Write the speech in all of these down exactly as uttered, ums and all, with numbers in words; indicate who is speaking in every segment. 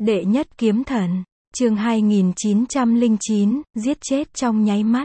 Speaker 1: Đệ nhất kiếm thần, chương hai nghìn chín trăm lẻ chín, giết chết trong nháy mắt.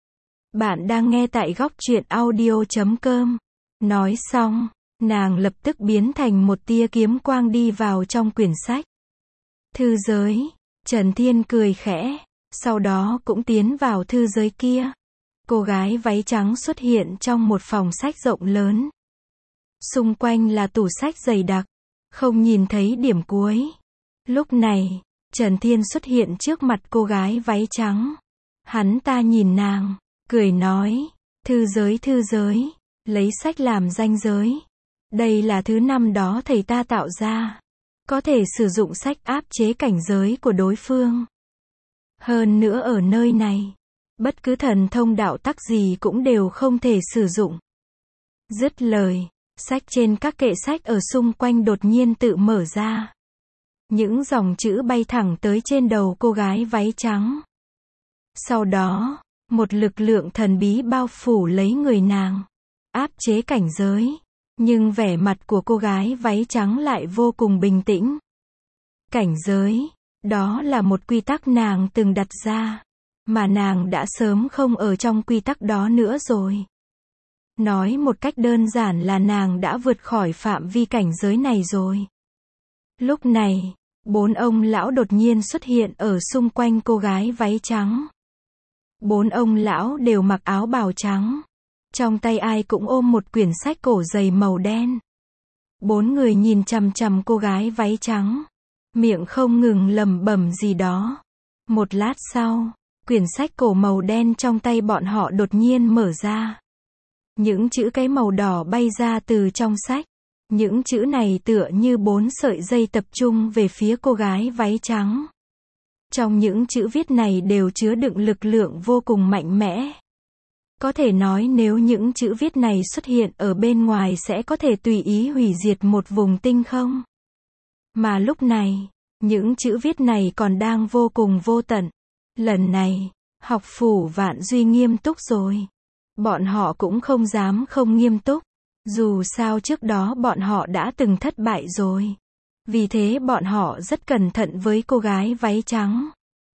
Speaker 1: Bạn đang nghe tại góc truyện audio chấm com. Nói xong, nàng lập tức biến thành một tia kiếm quang đi vào trong quyển sách. Thư giới, Trần Thiên cười khẽ, sau đó cũng tiến vào thư giới kia. Cô gái váy trắng xuất hiện trong một phòng sách rộng lớn. Xung quanh là tủ sách dày đặc, không nhìn thấy điểm cuối. Lúc này, Trần Thiên xuất hiện trước mặt cô gái váy trắng. Hắn ta nhìn nàng, cười nói, thư giới thư giới, lấy sách làm ranh giới. Đây là thứ năm đó thầy ta tạo ra. Có thể sử dụng sách áp chế cảnh giới của đối phương. Hơn nữa ở nơi này, bất cứ thần thông đạo tắc gì cũng đều không thể sử dụng. Dứt lời, sách trên các kệ sách ở xung quanh đột nhiên tự mở ra. Những dòng chữ bay thẳng tới trên đầu cô gái váy trắng. Sau đó, một lực lượng thần bí bao phủ lấy người nàng, áp chế cảnh giới. Nhưng vẻ mặt của cô gái váy trắng lại vô cùng bình tĩnh. Cảnh giới, đó là một quy tắc nàng từng đặt ra, mà nàng đã sớm không ở trong quy tắc đó nữa rồi. Nói một cách đơn giản là nàng đã vượt khỏi phạm vi cảnh giới này rồi. Lúc này, bốn ông lão đột nhiên xuất hiện ở xung quanh cô gái váy trắng. Bốn ông lão đều mặc áo bào trắng. Trong tay ai cũng ôm một quyển sách cổ dày màu đen. Bốn người nhìn chằm chằm cô gái váy trắng. Miệng không ngừng lẩm bẩm gì đó. Một lát sau, quyển sách cổ màu đen trong tay bọn họ đột nhiên mở ra. Những chữ cái màu đỏ bay ra từ trong sách. Những chữ này tựa như bốn sợi dây tập trung về phía cô gái váy trắng. Trong những chữ viết này đều chứa đựng lực lượng vô cùng mạnh mẽ. Có thể nói nếu những chữ viết này xuất hiện ở bên ngoài sẽ có thể tùy ý hủy diệt một vùng tinh không. Mà lúc này, những chữ viết này còn đang vô cùng vô tận. Lần này, học phủ Vạn Duy nghiêm túc rồi. Bọn họ cũng không dám không nghiêm túc. Dù sao trước đó bọn họ đã từng thất bại rồi. Vì thế bọn họ rất cẩn thận với cô gái váy trắng.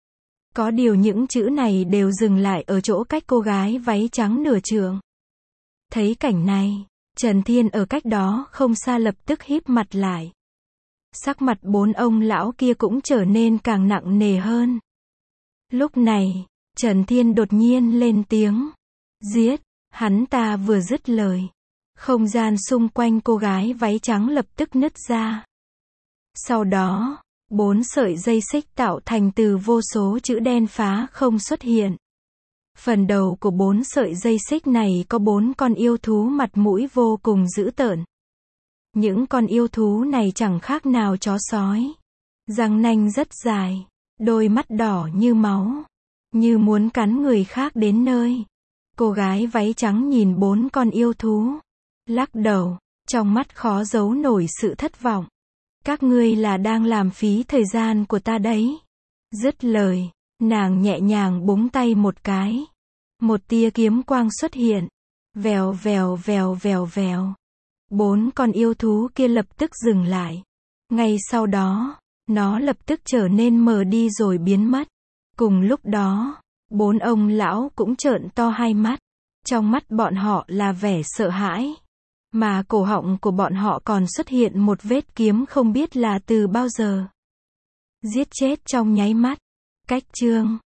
Speaker 1: Có điều những chữ này đều dừng lại ở chỗ cách cô gái váy trắng nửa trượng. Thấy cảnh này, Trần Thiên ở cách đó không xa lập tức híp mặt lại. Sắc mặt bốn ông lão kia cũng trở nên càng nặng nề hơn. Lúc này, Trần Thiên đột nhiên lên tiếng. Giết, hắn ta vừa dứt lời. Không gian xung quanh cô gái váy trắng lập tức nứt ra. Sau đó, bốn sợi dây xích tạo thành từ vô số chữ đen phá không xuất hiện. Phần đầu của bốn sợi dây xích này có bốn con yêu thú mặt mũi vô cùng dữ tợn. Những con yêu thú này chẳng khác nào chó sói. Răng nanh rất dài, đôi mắt đỏ như máu, như muốn cắn người khác đến nơi. Cô gái váy trắng nhìn bốn con yêu thú, lắc đầu, trong mắt khó giấu nổi sự thất vọng. Các ngươi là đang làm phí thời gian của ta đấy. Dứt lời, nàng nhẹ nhàng búng tay một cái. Một tia kiếm quang xuất hiện. Vèo vèo vèo vèo vèo. Bốn con yêu thú kia lập tức dừng lại. Ngay sau đó, nó lập tức trở nên mờ đi rồi biến mất. Cùng lúc đó, bốn ông lão cũng trợn to hai mắt. Trong mắt bọn họ là vẻ sợ hãi. Mà cổ họng của bọn họ còn xuất hiện một vết kiếm không biết là từ bao giờ. Giết chết trong nháy mắt. Cách chương